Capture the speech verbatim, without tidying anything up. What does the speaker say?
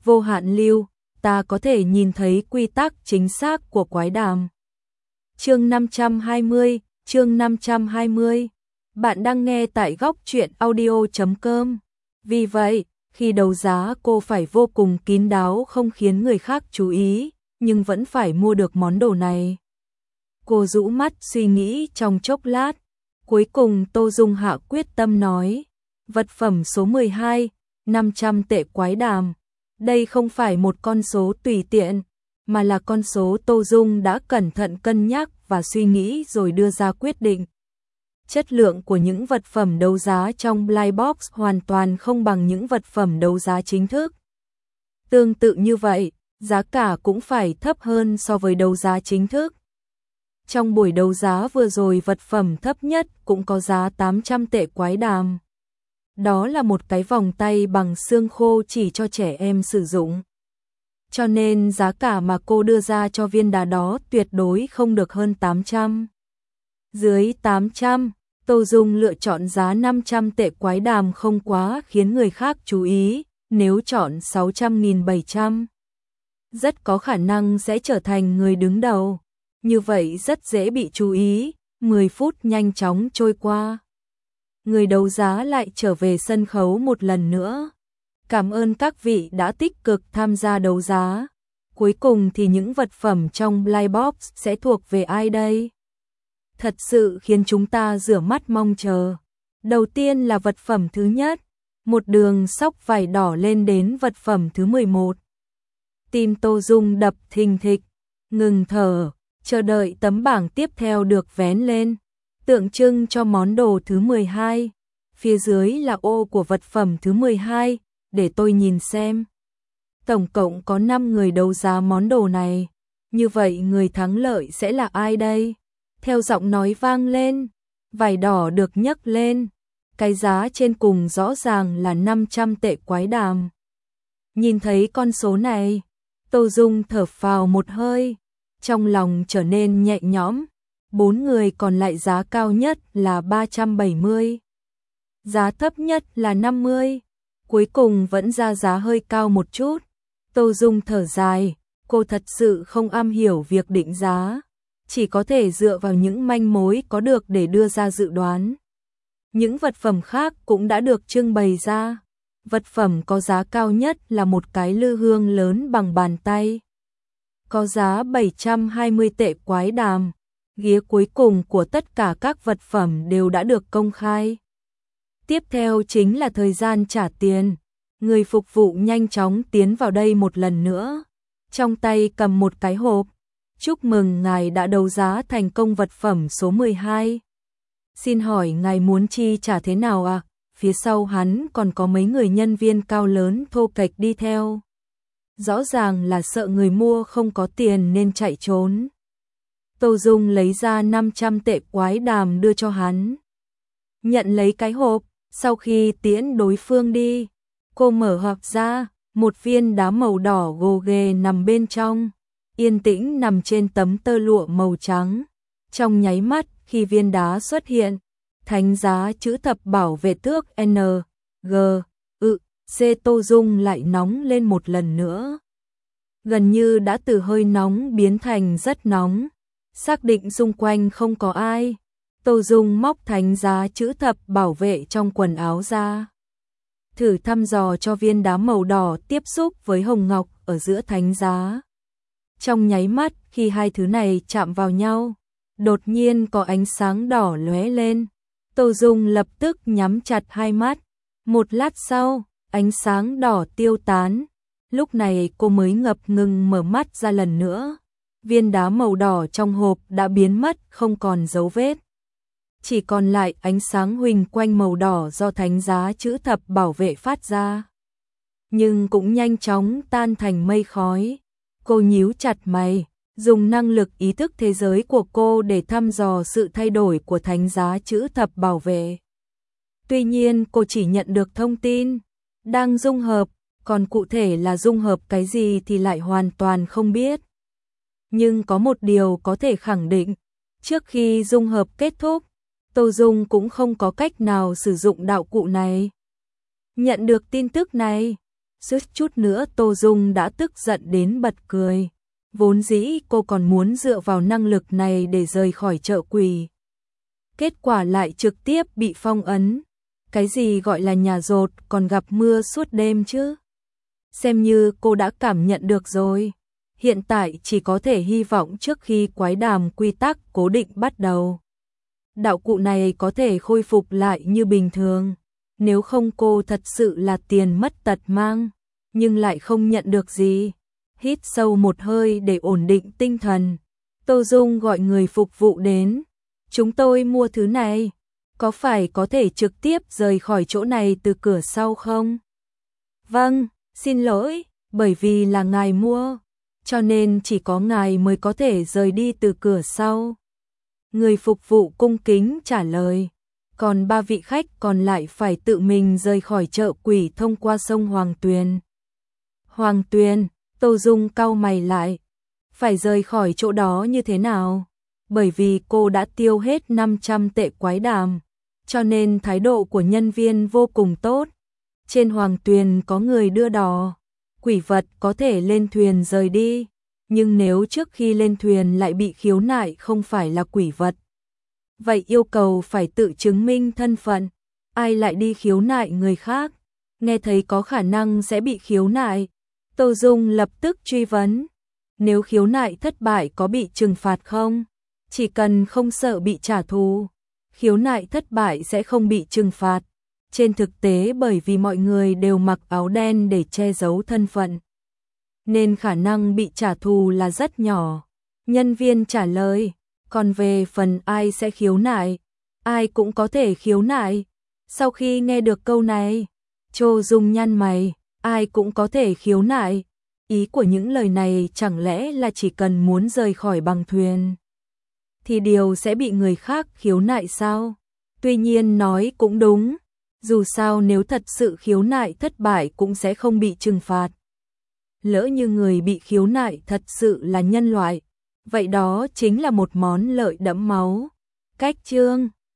vô hạn lưu, ta có thể nhìn thấy quy tắc chính xác của quái đàm. Chương năm trăm hai mươi, chương năm trăm hai mươi. Bạn đang nghe tại góc truyện audio chấm com. Vì vậy, khi đấu giá cô phải vô cùng kín đáo không khiến người khác chú ý, nhưng vẫn phải mua được món đồ này. Cô rũ mắt suy nghĩ trong chốc lát, cuối cùng Tô Dung hạ quyết tâm nói, vật phẩm số mười hai, năm trăm tệ quái đàm. Đây không phải một con số tùy tiện, mà là con số Tô Dung đã cẩn thận cân nhắc và suy nghĩ rồi đưa ra quyết định. Chất lượng của những vật phẩm đấu giá trong Blind Box hoàn toàn không bằng những vật phẩm đấu giá chính thức. Tương tự như vậy, giá cả cũng phải thấp hơn so với đấu giá chính thức. Trong buổi đấu giá vừa rồi vật phẩm thấp nhất cũng có giá tám trăm tệ quái đàm. Đó là một cái vòng tay bằng xương khô chỉ cho trẻ em sử dụng. Cho nên giá cả mà cô đưa ra cho viên đá đó tuyệt đối không được hơn tám trăm. Dưới tám trăm, Tô Dung lựa chọn giá năm trăm tệ quái đàm không quá khiến người khác chú ý, nếu chọn sáu trăm nghìn bảy trăm. Rất có khả năng sẽ trở thành người đứng đầu. Như vậy rất dễ bị chú ý, mười phút nhanh chóng trôi qua. Người đấu giá lại trở về sân khấu một lần nữa. Cảm ơn các vị đã tích cực tham gia đấu giá. Cuối cùng thì những vật phẩm trong Blind Box sẽ thuộc về ai đây? Thật sự khiến chúng ta rửa mắt mong chờ. Đầu tiên là vật phẩm thứ nhất, một đường sóc vải đỏ lên đến vật phẩm thứ mười một. Tim Tô Dung đập thình thịch, ngừng thở, chờ đợi tấm bảng tiếp theo được vén lên, tượng trưng cho món đồ thứ mười hai. Phía dưới là ô của vật phẩm thứ mười hai, để tôi nhìn xem. Tổng cộng có năm người đấu giá món đồ này. Như vậy người thắng lợi sẽ là ai đây? Theo giọng nói vang lên, vải đỏ được nhấc lên. Cái giá trên cùng rõ ràng là năm trăm tệ quái đàm. Nhìn thấy con số này, Tô Dung thở phào một hơi, trong lòng trở nên nhẹ nhõm. Bốn người còn lại giá cao nhất là ba trăm bảy mươi. Giá thấp nhất là năm mươi. Cuối cùng vẫn ra giá hơi cao một chút. Tô Dung thở dài, cô thật sự không am hiểu việc định giá, chỉ có thể dựa vào những manh mối có được để đưa ra dự đoán. Những vật phẩm khác cũng đã được trưng bày ra. Vật phẩm có giá cao nhất là một cái lư hương lớn bằng bàn tay. Có giá bảy trăm hai mươi tệ quái đàm. Ghế cuối cùng của tất cả các vật phẩm đều đã được công khai. Tiếp theo chính là thời gian trả tiền. Người phục vụ nhanh chóng tiến vào đây một lần nữa. Trong tay cầm một cái hộp. Chúc mừng ngài đã đấu giá thành công vật phẩm số mười hai. Xin hỏi ngài muốn chi trả thế nào ạ? À? Phía sau hắn còn có mấy người nhân viên cao lớn thô kệch đi theo. Rõ ràng là sợ người mua không có tiền nên chạy trốn. Tô Dung lấy ra năm trăm tệ quái đàm đưa cho hắn. Nhận lấy cái hộp, sau khi tiễn đối phương đi, cô mở hộp ra, một viên đá màu đỏ gồ ghề nằm bên trong, yên tĩnh nằm trên tấm tơ lụa màu trắng. Trong nháy mắt khi viên đá xuất hiện, thánh giá chữ thập bảo vệ tước N, G, ự, C Tô Dung lại nóng lên một lần nữa. Gần như đã từ hơi nóng biến thành rất nóng. Xác định xung quanh không có ai, Tô Dung móc thánh giá chữ thập bảo vệ trong quần áo ra. Thử thăm dò cho viên đá màu đỏ tiếp xúc với hồng ngọc ở giữa thánh giá. Trong nháy mắt khi hai thứ này chạm vào nhau, đột nhiên có ánh sáng đỏ lóe lên. Tô Dung lập tức nhắm chặt hai mắt. Một lát sau, ánh sáng đỏ tiêu tán. Lúc này cô mới ngập ngừng mở mắt ra lần nữa. Viên đá màu đỏ trong hộp đã biến mất không còn dấu vết. Chỉ còn lại ánh sáng huỳnh quanh màu đỏ do thánh giá chữ thập bảo vệ phát ra. Nhưng cũng nhanh chóng tan thành mây khói. Cô nhíu chặt mày, dùng năng lực ý thức thế giới của cô để thăm dò sự thay đổi của thánh giá chữ thập bảo vệ. Tuy nhiên cô chỉ nhận được thông tin đang dung hợp, còn cụ thể là dung hợp cái gì thì lại hoàn toàn không biết. Nhưng có một điều có thể khẳng định, trước khi dung hợp kết thúc, Tô Dung cũng không có cách nào sử dụng đạo cụ này. Nhận được tin tức này, Suýt chút nữa Tô Dung đã tức giận đến bật cười. Vốn dĩ cô còn muốn dựa vào năng lực này để rời khỏi chợ quỷ. Kết quả lại trực tiếp bị phong ấn. Cái gì gọi là nhà dột còn gặp mưa suốt đêm chứ? Xem như cô đã cảm nhận được rồi. Hiện tại chỉ có thể hy vọng trước khi quái đàm quy tắc cố định bắt đầu, đạo cụ này có thể khôi phục lại như bình thường. Nếu không cô thật sự là tiền mất tật mang, nhưng lại không nhận được gì. Hít sâu một hơi để ổn định tinh thần. Tô Dung gọi người phục vụ đến. Chúng tôi mua thứ này. Có phải có thể trực tiếp rời khỏi chỗ này từ cửa sau không? Vâng, xin lỗi, bởi vì là ngài mua, cho nên chỉ có ngài mới có thể rời đi từ cửa sau. Người phục vụ cung kính trả lời. Còn ba vị khách còn lại phải tự mình rời khỏi chợ quỷ thông qua sông Hoàng Tuyền. Hoàng Tuyền, Tô Dung cau mày lại. Phải rời khỏi chỗ đó như thế nào? Bởi vì cô đã tiêu hết năm trăm tệ quái đàm, cho nên thái độ của nhân viên vô cùng tốt. Trên Hoàng Tuyền có người đưa đò, quỷ vật có thể lên thuyền rời đi, nhưng nếu trước khi lên thuyền lại bị khiếu nại không phải là quỷ vật, vậy yêu cầu phải tự chứng minh thân phận. Ai lại đi khiếu nại người khác? Nghe thấy có khả năng sẽ bị khiếu nại, Tô Dung lập tức truy vấn. Nếu khiếu nại thất bại có bị trừng phạt không? Chỉ cần không sợ bị trả thù, khiếu nại thất bại sẽ không bị trừng phạt. Trên thực tế bởi vì mọi người đều mặc áo đen để che giấu thân phận, nên khả năng bị trả thù là rất nhỏ. Nhân viên trả lời. Còn về phần ai sẽ khiếu nại, ai cũng có thể khiếu nại. Sau khi nghe được câu này, Tô Dung nhăn mày. Ai cũng có thể khiếu nại. Ý của những lời này chẳng lẽ là chỉ cần muốn rời khỏi bằng thuyền thì điều sẽ bị người khác khiếu nại sao? Tuy nhiên nói cũng đúng. Dù sao nếu thật sự khiếu nại thất bại cũng sẽ không bị trừng phạt. Lỡ như người bị khiếu nại thật sự là nhân loại, vậy đó chính là một món lợi đẫm máu. Cách chương